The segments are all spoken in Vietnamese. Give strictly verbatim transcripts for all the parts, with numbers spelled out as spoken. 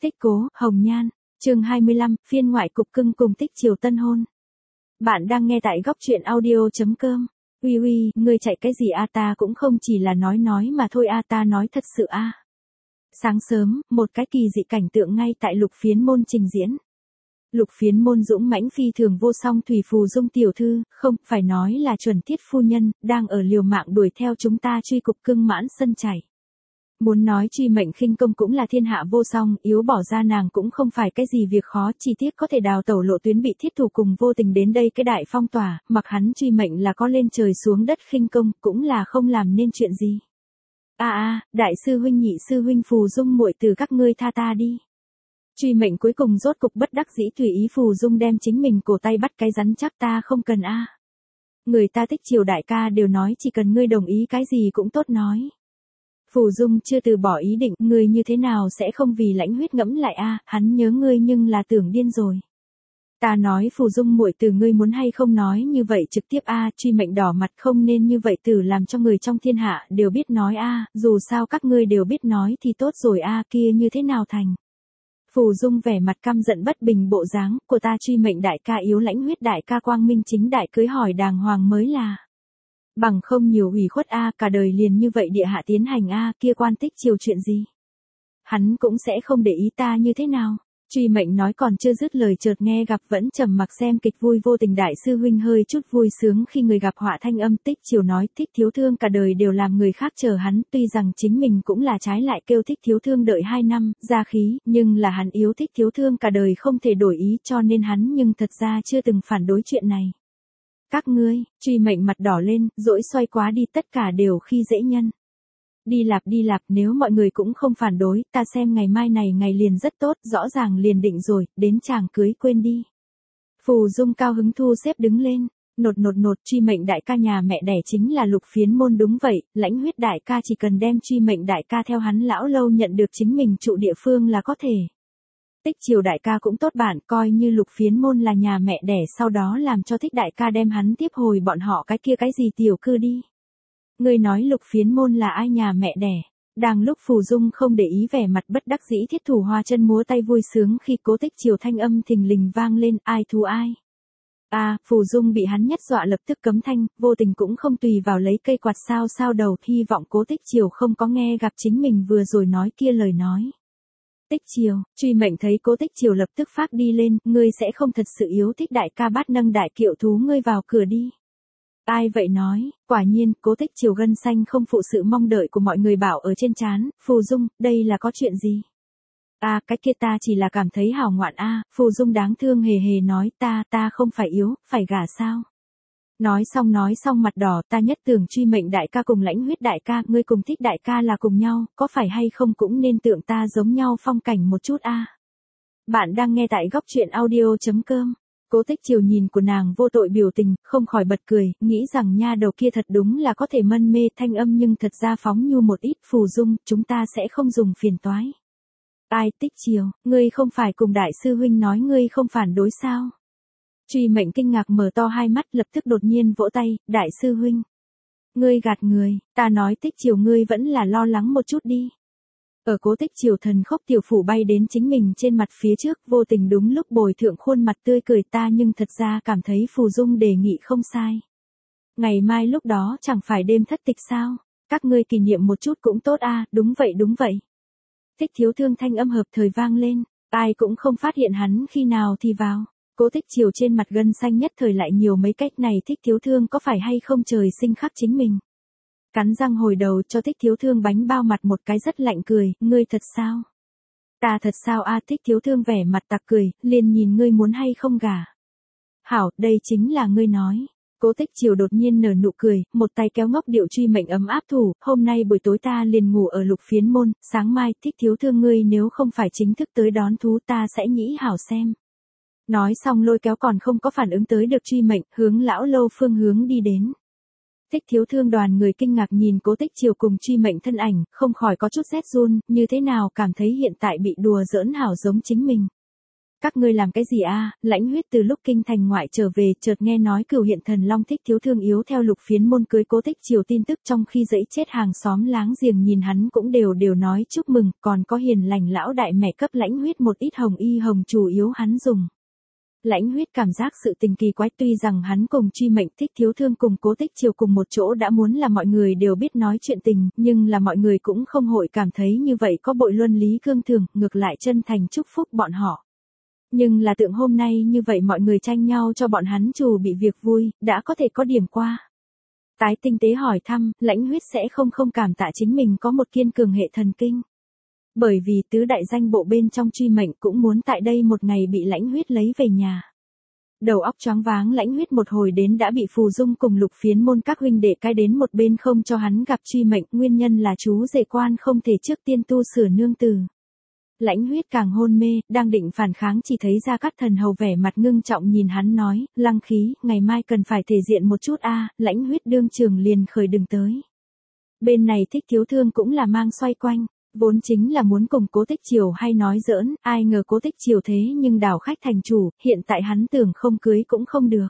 Tích Cố, Hồng Nhan, chương hai mươi lăm, phiên ngoại cục cưng cùng Tích Triều tân hôn. Bạn đang nghe tại góc truyện audio.com. Uy uy, ngươi chạy cái gì a, ta cũng không chỉ là nói nói mà thôi a, ta nói thật sự a. Sáng sớm, một cái kỳ dị cảnh tượng ngay tại Lục Phiến Môn trình diễn. Lục Phiến Môn dũng mãnh phi thường vô song Thủy Phù Dung tiểu thư, không, phải nói là chuẩn tiết phu nhân, đang ở liều mạng đuổi theo chúng ta truy cục cưng mãn sân chảy. Muốn nói truy mệnh khinh công cũng là thiên hạ vô song, yếu bỏ ra nàng cũng không phải cái gì việc khó, chi tiết có thể đào tẩu lộ tuyến bị thiết thủ cùng vô tình đến đây cái đại phong tỏa, mặc hắn truy mệnh là có lên trời xuống đất khinh công, cũng là không làm nên chuyện gì. A a, đại sư huynh nhị sư huynh Phù Dung muội từ các ngươi tha ta đi. Truy mệnh cuối cùng rốt cục bất đắc dĩ tùy ý Phù Dung đem chính mình cổ tay bắt cái rắn chắc, ta không cần a. Người ta Tích Triều đại ca đều nói chỉ cần ngươi đồng ý cái gì cũng tốt nói. Phù Dung chưa từ bỏ ý định, ngươi như thế nào sẽ không vì lãnh huyết ngẫm lại a, hắn nhớ ngươi nhưng là tưởng điên rồi. Ta nói Phù Dung muội từ ngươi muốn hay không nói như vậy trực tiếp a, truy mệnh đỏ mặt, không nên như vậy từ làm cho người trong thiên hạ đều biết nói a, dù sao các ngươi đều biết nói thì tốt rồi a, kia như thế nào thành. Phù Dung vẻ mặt căm giận bất bình bộ dáng của ta truy mệnh đại ca yếu lãnh huyết đại ca quang minh chính đại cưới hỏi đàng hoàng mới là. Bằng không nhiều ủy khuất a, cả đời liền như vậy địa hạ tiến hành a, kia quan Tích Triều chuyện gì. Hắn cũng sẽ không để ý ta như thế nào. Truy mệnh nói còn chưa dứt lời chợt nghe gặp vẫn trầm mặc xem kịch vui vô tình đại sư huynh hơi chút vui sướng khi người gặp họa thanh âm. Tích Triều nói Thích thiếu thương cả đời đều làm người khác chờ hắn, tuy rằng chính mình cũng là trái lại kêu Thích thiếu thương đợi hai năm, ra khí, nhưng là hắn yếu Thích thiếu thương cả đời không thể đổi ý cho nên hắn nhưng thật ra chưa từng phản đối chuyện này. Các ngươi, truy mệnh mặt đỏ lên, dỗi xoay quá đi, tất cả đều khi dễ nhân. Đi lạp đi lạp, nếu mọi người cũng không phản đối, ta xem ngày mai này ngày liền rất tốt, rõ ràng liền định rồi, đến chàng cưới quên đi. Phù Dung cao hứng thu xếp đứng lên, nột nột nột, truy mệnh đại ca nhà mẹ đẻ chính là Lục Phiến Môn đúng vậy, lãnh huyết đại ca chỉ cần đem truy mệnh đại ca theo hắn lão lâu nhận được chính mình trụ địa phương là có thể. Tích Triều đại ca cũng tốt bạn, coi như Lục Phiến Môn là nhà mẹ đẻ, sau đó làm cho Thích đại ca đem hắn tiếp hồi bọn họ cái kia cái gì tiểu cư đi. Ngươi nói Lục Phiến Môn là ai nhà mẹ đẻ? Đang lúc Phù Dung không để ý vẻ mặt bất đắc dĩ thiết thủ hoa chân múa tay vui sướng khi Cố Tích Triều thanh âm thình lình vang lên, ai thú ai? À, Phù Dung bị hắn nhất dọa lập tức cấm thanh, vô tình cũng không tùy vào lấy cây quạt sao sao đầu, hy vọng Cố Tích Triều không có nghe gặp chính mình vừa rồi nói kia lời nói. Tích Triều, truy mệnh thấy Cố Tích Triều lập tức phát đi lên, ngươi sẽ không thật sự yếu Thích đại ca bát nâng đại kiệu thú ngươi vào cửa đi. Ai vậy nói, quả nhiên, Cố Tích Triều gân xanh không phụ sự mong đợi của mọi người bảo ở trên trán, Phù Dung, đây là có chuyện gì? À, cái kia ta chỉ là cảm thấy hào ngoạn a, à, Phù Dung đáng thương hề hề nói ta, ta không phải yếu, phải gả sao? Nói xong nói xong mặt đỏ, ta nhất tưởng truy mệnh đại ca cùng lãnh huyết đại ca, ngươi cùng Thích đại ca là cùng nhau, có phải hay không cũng nên tượng ta giống nhau phong cảnh một chút a. À. Bạn đang nghe tại góc truyện audio.com. Cố Tích Triều nhìn của nàng vô tội biểu tình, không khỏi bật cười, nghĩ rằng nha đầu kia thật đúng là có thể mân mê thanh âm nhưng thật ra phóng nhu một ít. Phù Dung, chúng ta sẽ không dùng phiền toái. Ai, Tích Triều, ngươi không phải cùng đại sư huynh nói ngươi không phản đối sao? Truy mệnh kinh ngạc mở to hai mắt lập tức đột nhiên vỗ tay, đại sư huynh. Ngươi gạt người, ta nói Tích Triều ngươi vẫn là lo lắng một chút đi. Ở Cố Tích Triều thần khốc tiểu phủ bay đến chính mình trên mặt phía trước, vô tình đúng lúc bồi thượng khuôn mặt tươi cười ta nhưng thật ra cảm thấy Phù Dung đề nghị không sai. Ngày mai lúc đó chẳng phải đêm thất tịch sao, các ngươi kỷ niệm một chút cũng tốt a, à, đúng vậy đúng vậy. Thích thiếu thương thanh âm hợp thời vang lên, ai cũng không phát hiện hắn khi nào thì vào. Cố Tích Triều trên mặt gân xanh nhất thời lại nhiều mấy cách này, Thích thiếu thương có phải hay không trời sinh khắc chính mình. Cắn răng hồi đầu cho Thích thiếu thương bánh bao mặt một cái rất lạnh cười, ngươi thật sao? Ta thật sao a, à, Thích thiếu thương vẻ mặt tặc cười, liền nhìn ngươi muốn hay không gả. Hảo, đây chính là ngươi nói. Cố Tích Triều đột nhiên nở nụ cười, một tay kéo ngốc điệu truy mệnh ấm áp thủ, hôm nay buổi tối ta liền ngủ ở Lục Phiến Môn, sáng mai Thích thiếu thương ngươi nếu không phải chính thức tới đón thú ta sẽ nhĩ hảo xem. Nói xong lôi kéo còn không có phản ứng tới được truy mệnh, hướng lão lâu phương hướng đi đến. Thích thiếu thương đoàn người kinh ngạc nhìn Cố Tích Triều cùng truy mệnh thân ảnh, không khỏi có chút rét run, như thế nào cảm thấy hiện tại bị đùa giỡn hảo giống chính mình. các ngươi làm cái gì a? Lãnh Huyết từ lúc kinh thành ngoại trở về, chợt nghe nói Cửu Hiện Thần Long Thích Thiếu Thương yếu theo Lục Phiến môn cưới Cố Tích Triều tin tức, trong khi dẫy chết hàng xóm láng giềng nhìn hắn cũng đều đều nói chúc mừng, còn có hiền lành lão đại mẹ cấp Lãnh Huyết một ít hồng y hồng chủ yếu hắn dùng. Lãnh Huyết cảm giác sự tình kỳ quái, tuy rằng hắn cùng Truy Mệnh, Thích Thiếu Thương cùng Cố Tích Triều cùng một chỗ đã muốn là mọi người đều biết nói chuyện tình, nhưng là mọi người cũng không hội cảm thấy như vậy có bội luân lý cương thường, ngược lại chân thành chúc phúc bọn họ. Nhưng là tượng hôm nay như vậy mọi người tranh nhau cho bọn hắn chủ bị việc vui, đã có thể có điểm qua. Tái tinh tế hỏi thăm, Lãnh Huyết sẽ không không cảm tạ chính mình có một kiên cường hệ thần kinh. Bởi vì tứ đại danh bộ bên trong Truy Mệnh cũng muốn tại đây một ngày bị Lãnh Huyết lấy về nhà. Đầu óc choáng váng Lãnh Huyết một hồi đến đã bị Phù Dung cùng Lục Phiến môn các huynh đệ cai đến một bên không cho hắn gặp Truy Mệnh, nguyên nhân là chú rể quan không thể trước tiên tu sửa nương tử. Lãnh Huyết càng hôn mê, đang định phản kháng chỉ thấy Gia Cát Thần Hầu vẻ mặt ngưng trọng nhìn hắn nói, Lăng Khí, ngày mai cần phải thể diện một chút a. Lãnh Huyết đương trường liền khởi đừng tới. Bên này Thích Thiếu Thương cũng là mang xoay quanh, vốn chính là muốn cùng Cố Tích Triều hay nói giỡn, ai ngờ Cố Tích Triều thế nhưng đảo khách thành chủ, hiện tại hắn tưởng không cưới cũng không được.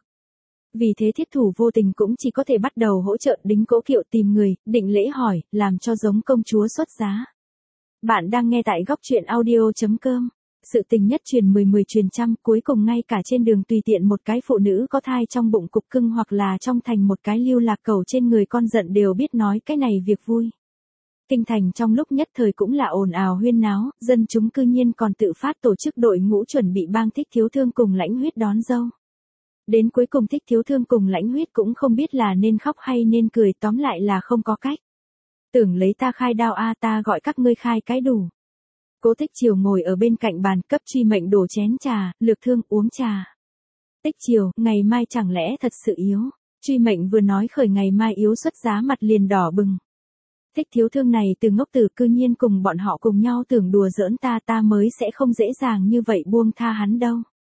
Vì thế Thiết Thủ vô tình cũng chỉ có thể bắt đầu hỗ trợ Đính Cố Kiệu tìm người, định lễ hỏi, làm cho giống công chúa xuất giá. Bạn đang nghe tại góc truyện audio chấm com. Sự tình nhất truyền mười mười truyền trăm, cuối cùng ngay cả trên đường tùy tiện một cái phụ nữ có thai trong bụng cục cưng hoặc là trong thành một cái lưu lạc cầu trên người con giận đều biết nói cái này việc vui. Kinh thành trong lúc nhất thời cũng là ồn ào huyên náo, dân chúng cư nhiên còn tự phát tổ chức đội ngũ chuẩn bị bang Thích Thiếu Thương cùng Lãnh Huyết đón dâu. Đến cuối cùng Thích Thiếu Thương cùng Lãnh Huyết cũng không biết là nên khóc hay nên cười, tóm lại là không có cách. Tưởng lấy ta khai đao a, ta gọi các ngươi khai cái đủ. Cố Tích Triều ngồi ở bên cạnh bàn cấp Truy Mệnh đổ chén trà, Lược Thương uống trà. Tích Triều, ngày mai chẳng lẽ thật sự yếu? Truy Mệnh vừa nói khởi ngày mai yếu xuất giá mặt liền đỏ bừng. Thích Thiếu Thương này từ ngốc tử cư nhiên cùng bọn họ cùng nhau tưởng đùa giỡn ta, ta mới sẽ không dễ dàng như vậy buông tha hắn đâu.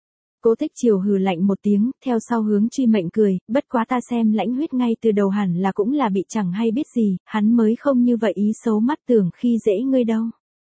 Cố Tích Triều hừ lạnh một tiếng, theo sau hướng Truy Mệnh cười, bất quá ta xem Lãnh Huyết ngay từ đầu hẳn là cũng là bị chẳng hay biết gì, hắn mới không như vậy ý xấu mắt tưởng khi dễ ngươi đâu.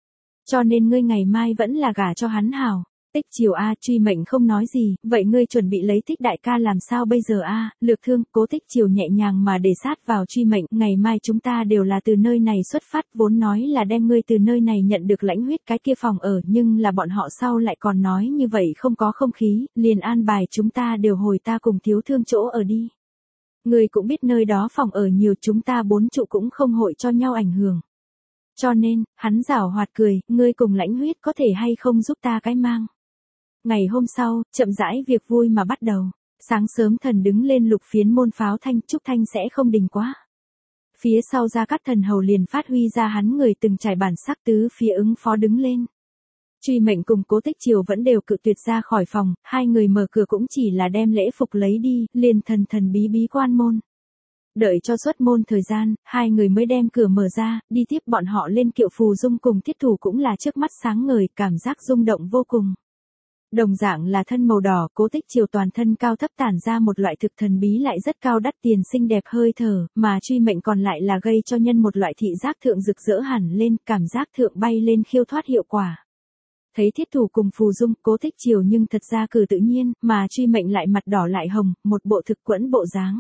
Cho nên ngươi ngày mai vẫn là gả cho hắn hảo. Tích Triều a, Truy Mệnh không nói gì, vậy ngươi chuẩn bị lấy Thích đại ca làm sao bây giờ a? Lược Thương, Cố Tích Triều nhẹ nhàng mà để sát vào Truy Mệnh, ngày mai chúng ta đều là từ nơi này xuất phát, vốn nói là đem ngươi từ nơi này nhận được Lãnh Huyết cái kia phòng ở, nhưng là bọn họ sau lại còn nói như vậy không có không khí, liền an bài chúng ta đều hồi ta cùng Thiếu Thương chỗ ở đi. Ngươi cũng biết nơi đó phòng ở nhiều, chúng ta bốn trụ cũng không hội cho nhau ảnh hưởng. Cho nên, hắn giảo hoạt cười, ngươi cùng Lãnh Huyết có thể hay không giúp ta cái mang. Ngày hôm sau, chậm rãi việc vui mà bắt đầu. Sáng sớm thần đứng lên Lục Phiến môn pháo thanh, chúc thanh sẽ không đình quá. Phía sau Gia Cát Thần Hầu liền phát huy ra hắn người từng trải bản sắc, tứ phía ứng phó đứng lên. Truy Mệnh cùng Cố Tích Triều vẫn đều cự tuyệt ra khỏi phòng, hai người mở cửa cũng chỉ là đem lễ phục lấy đi, liền thần thần bí bí quan môn. Đợi cho xuất môn thời gian, hai người mới đem cửa mở ra, đi tiếp bọn họ lên kiệu. Phù Dung cùng Thiết Thủ cũng là trước mắt sáng ngời, cảm giác rung động vô cùng. Đồng dạng là thân màu đỏ, Cố Tích Triều toàn thân cao thấp tản ra một loại thực thần bí lại rất cao đắt tiền xinh đẹp hơi thở, mà Truy Mệnh còn lại là gây cho nhân một loại thị giác thượng rực rỡ hẳn lên, cảm giác thượng bay lên khiêu thoát hiệu quả. Thấy Thiết Thủ cùng Phù Dung, Cố Tích Triều nhưng thật ra cử tự nhiên, mà Truy Mệnh lại mặt đỏ lại hồng, một bộ thực quẫn bộ dáng.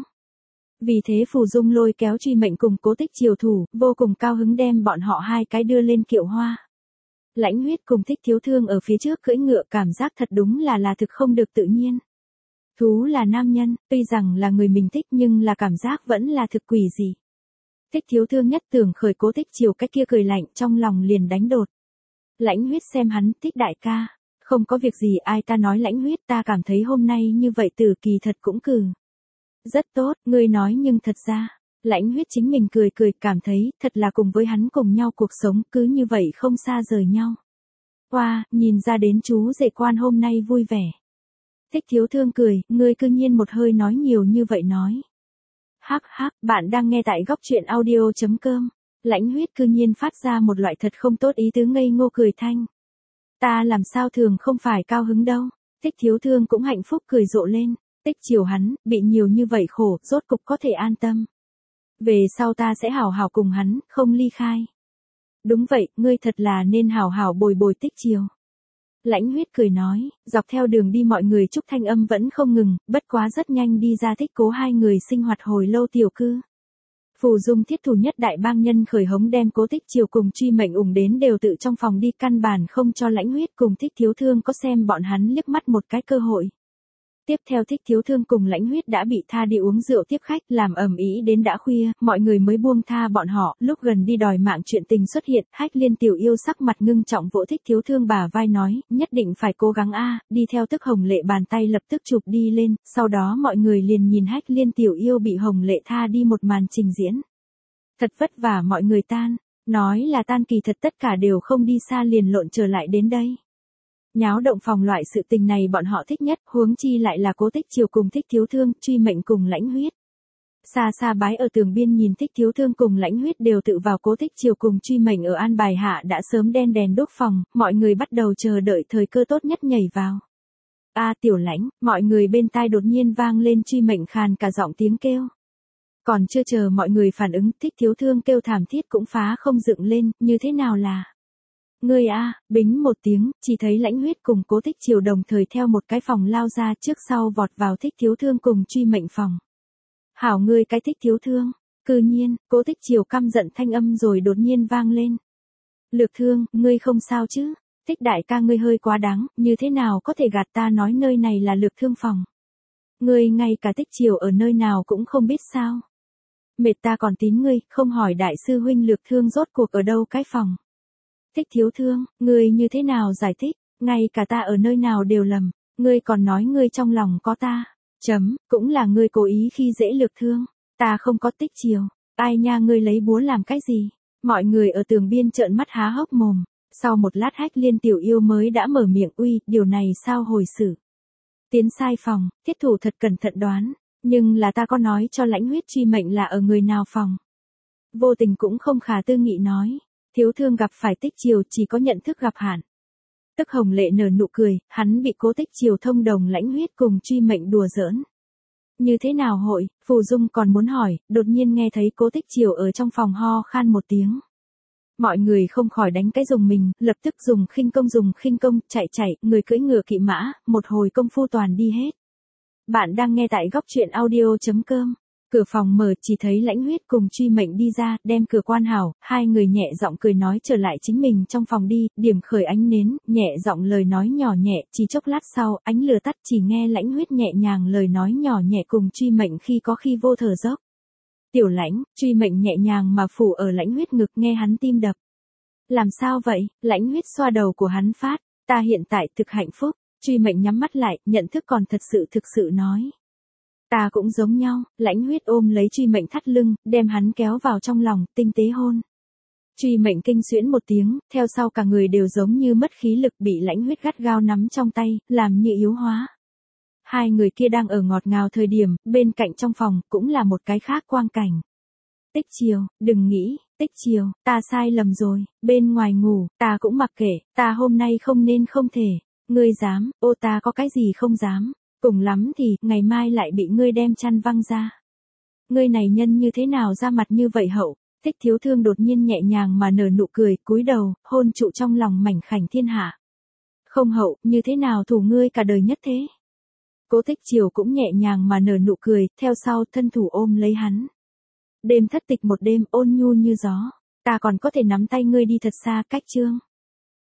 Vì thế Phù Dung lôi kéo Truy Mệnh cùng Cố Tích Triều thủ, vô cùng cao hứng đem bọn họ hai cái đưa lên kiệu hoa. Lãnh Huyết cùng Thích Thiếu Thương ở phía trước cưỡi ngựa, cảm giác thật đúng là là thực không được tự nhiên. Thú là nam nhân, tuy rằng là người mình thích nhưng là cảm giác vẫn là thực quỷ gì. Thích Thiếu Thương nhất tưởng khởi Cố Tích Triều cách kia cười lạnh, trong lòng liền đánh đột. Lãnh Huyết xem hắn, Thích đại ca, không có việc gì, ai ta nói Lãnh Huyết, ta cảm thấy hôm nay như vậy tử kỳ thật cũng cử. Rất tốt, ngươi nói nhưng thật ra, Lãnh Huyết chính mình cười cười, cảm thấy thật là cùng với hắn cùng nhau cuộc sống cứ như vậy không xa rời nhau. Wow, nhìn ra đến chú rể quan hôm nay vui vẻ. Thích Thiếu Thương cười, ngươi cư nhiên một hơi nói nhiều như vậy nói. Hắc hắc, bạn đang nghe tại góc truyện audio chấm com. Lãnh Huyết cư nhiên phát ra một loại thật không tốt ý tứ ngây ngô cười thanh. Ta làm sao thường không phải cao hứng đâu. Thích Thiếu Thương cũng hạnh phúc cười rộ lên. Tích Triều hắn, bị nhiều như vậy khổ, rốt cục có thể an tâm. Về sau ta sẽ hảo hảo cùng hắn, không ly khai. Đúng vậy, ngươi thật là nên hảo hảo bồi bồi Tích Triều. Lãnh Huyết cười nói, dọc theo đường đi mọi người chúc thanh âm vẫn không ngừng, bất quá rất nhanh đi ra Thích Cố hai người sinh hoạt hồi lâu tiểu cư. Phù Dung thiết thủ nhất đại bang nhân khởi hống đem Cố Tích Triều cùng Truy Mệnh ủng đến đều tự trong phòng đi, căn bản không cho Lãnh Huyết cùng Thích Thiếu Thương có xem bọn hắn liếc mắt một cái cơ hội. Tiếp theo Thích Thiếu Thương cùng Lãnh Huyết đã bị tha đi uống rượu tiếp khách, làm ầm ĩ đến đã khuya, mọi người mới buông tha bọn họ, lúc gần đi đòi mạng chuyện tình xuất hiện, Hách Liên tiểu yêu sắc mặt ngưng trọng vỗ Thích Thiếu Thương bả vai nói, nhất định phải cố gắng a, đi theo Tức Hồng Lệ bàn tay lập tức chụp đi lên, sau đó mọi người liền nhìn Hách Liên tiểu yêu bị Hồng Lệ tha đi một màn trình diễn. Thật vất vả mọi người tan, nói là tan kỳ thật tất cả đều không đi xa liền lộn trở lại đến đây. Nháo động phòng loại sự tình này bọn họ thích nhất, huống chi lại là Cố Tích Triều cùng Thích Thiếu Thương, Truy Mệnh cùng Lãnh Huyết. Xa xa bái ở tường biên nhìn Thích Thiếu Thương cùng Lãnh Huyết đều tự vào Cố Tích Triều cùng Truy Mệnh ở an bài hạ đã sớm đen đèn đốt phòng, mọi người bắt đầu chờ đợi thời cơ tốt nhất nhảy vào. A Tiểu Lãnh, mọi người bên tai đột nhiên vang lên Truy Mệnh khàn cả giọng tiếng kêu. Còn chưa chờ mọi người phản ứng, Thích Thiếu Thương kêu thảm thiết cũng phá không dựng lên, như thế nào là... Ngươi a, bính một tiếng, chỉ thấy Lãnh Huyết cùng Cố Tích Triều đồng thời theo một cái phòng lao ra trước sau vọt vào Thích Thiếu Thương cùng Truy Mệnh phòng. Hảo ngươi cái Thích Thiếu Thương, cư nhiên, Cố Tích Triều căm giận thanh âm rồi đột nhiên vang lên. Lược Thương, ngươi không sao chứ? Thích đại ca ngươi hơi quá đáng, như thế nào có thể gạt ta nói nơi này là Lược Thương phòng? Ngươi ngay cả Tích Triều ở nơi nào cũng không biết sao? Mệt ta còn tín ngươi, không hỏi đại sư huynh Lược Thương rốt cuộc ở đâu cái phòng? Thích Thiếu Thương, ngươi như thế nào giải thích, ngay cả ta ở nơi nào đều lầm, ngươi còn nói ngươi trong lòng có ta, chấm, cũng là ngươi cố ý khi dễ Lược Thương, ta không có Tích Triều, ai nha ngươi lấy búa làm cái gì, mọi người ở tường biên trợn mắt há hốc mồm, sau một lát Hách Liên tiểu yêu mới đã mở miệng uy, điều này sao hồi xử. Tiến sai phòng, thiết thủ thật cẩn thận đoán, nhưng là ta có nói cho Lãnh Huyết Truy Mệnh là ở người nào phòng. Vô Tình cũng không khả tư nghị nói. Thiếu Thương gặp phải Tích Triều chỉ có nhận thức gặp hạn. Tức Hồng Lệ nở nụ cười, hắn bị Cố Tích Triều thông đồng Lãnh Huyết cùng Truy Mệnh đùa giỡn. Như thế nào hội, Phù Dung còn muốn hỏi, đột nhiên nghe thấy Cố Tích Triều ở trong phòng ho khan một tiếng. Mọi người không khỏi đánh cái dùng mình, lập tức dùng khinh công dùng khinh công, chạy chạy, người cưỡi ngựa kỵ mã, một hồi công phu toàn đi hết. Bạn đang nghe tại góc truyện audio chấm com. Cửa phòng mở chỉ thấy Lãnh Huyết cùng Truy Mệnh đi ra, đem cửa quan hảo, hai người nhẹ giọng cười nói trở lại chính mình trong phòng đi, điểm khởi ánh nến, nhẹ giọng lời nói nhỏ nhẹ, chỉ chốc lát sau, ánh lửa tắt chỉ nghe Lãnh Huyết nhẹ nhàng lời nói nhỏ nhẹ cùng Truy Mệnh khi có khi vô thở dốc. Tiểu Lãnh, Truy Mệnh nhẹ nhàng mà phủ ở Lãnh Huyết ngực nghe hắn tim đập. Làm sao vậy? Lãnh Huyết xoa đầu của hắn phát, ta hiện tại thực hạnh phúc, Truy Mệnh nhắm mắt lại, nhận thức còn thật sự thực sự nói. Ta cũng giống nhau, Lãnh Huyết ôm lấy Truy Mệnh thắt lưng, đem hắn kéo vào trong lòng, tinh tế hôn. Truy Mệnh kinh xuyễn một tiếng, theo sau cả người đều giống như mất khí lực bị Lãnh Huyết gắt gao nắm trong tay, làm như yếu hóa. Hai người kia đang ở ngọt ngào thời điểm, bên cạnh trong phòng, cũng là một cái khác quang cảnh. Tích Triều, đừng nghĩ, Tích Triều, ta sai lầm rồi, bên ngoài ngủ, ta cũng mặc kệ, ta hôm nay không nên không thể, ngươi dám, ô ta có cái gì không dám. Cùng lắm thì, ngày mai lại bị ngươi đem chăn văng ra. Ngươi này nhân như thế nào ra mặt như vậy hậu, Thích Thiếu Thương đột nhiên nhẹ nhàng mà nở nụ cười, cúi đầu, hôn trụ trong lòng mảnh khảnh thiên hạ. Không hậu, như thế nào thủ ngươi cả đời nhất thế. Cố Tích Triều cũng nhẹ nhàng mà nở nụ cười, theo sau thân thủ ôm lấy hắn. Đêm thất tịch một đêm ôn nhu như gió, ta còn có thể nắm tay ngươi đi thật xa cách chương.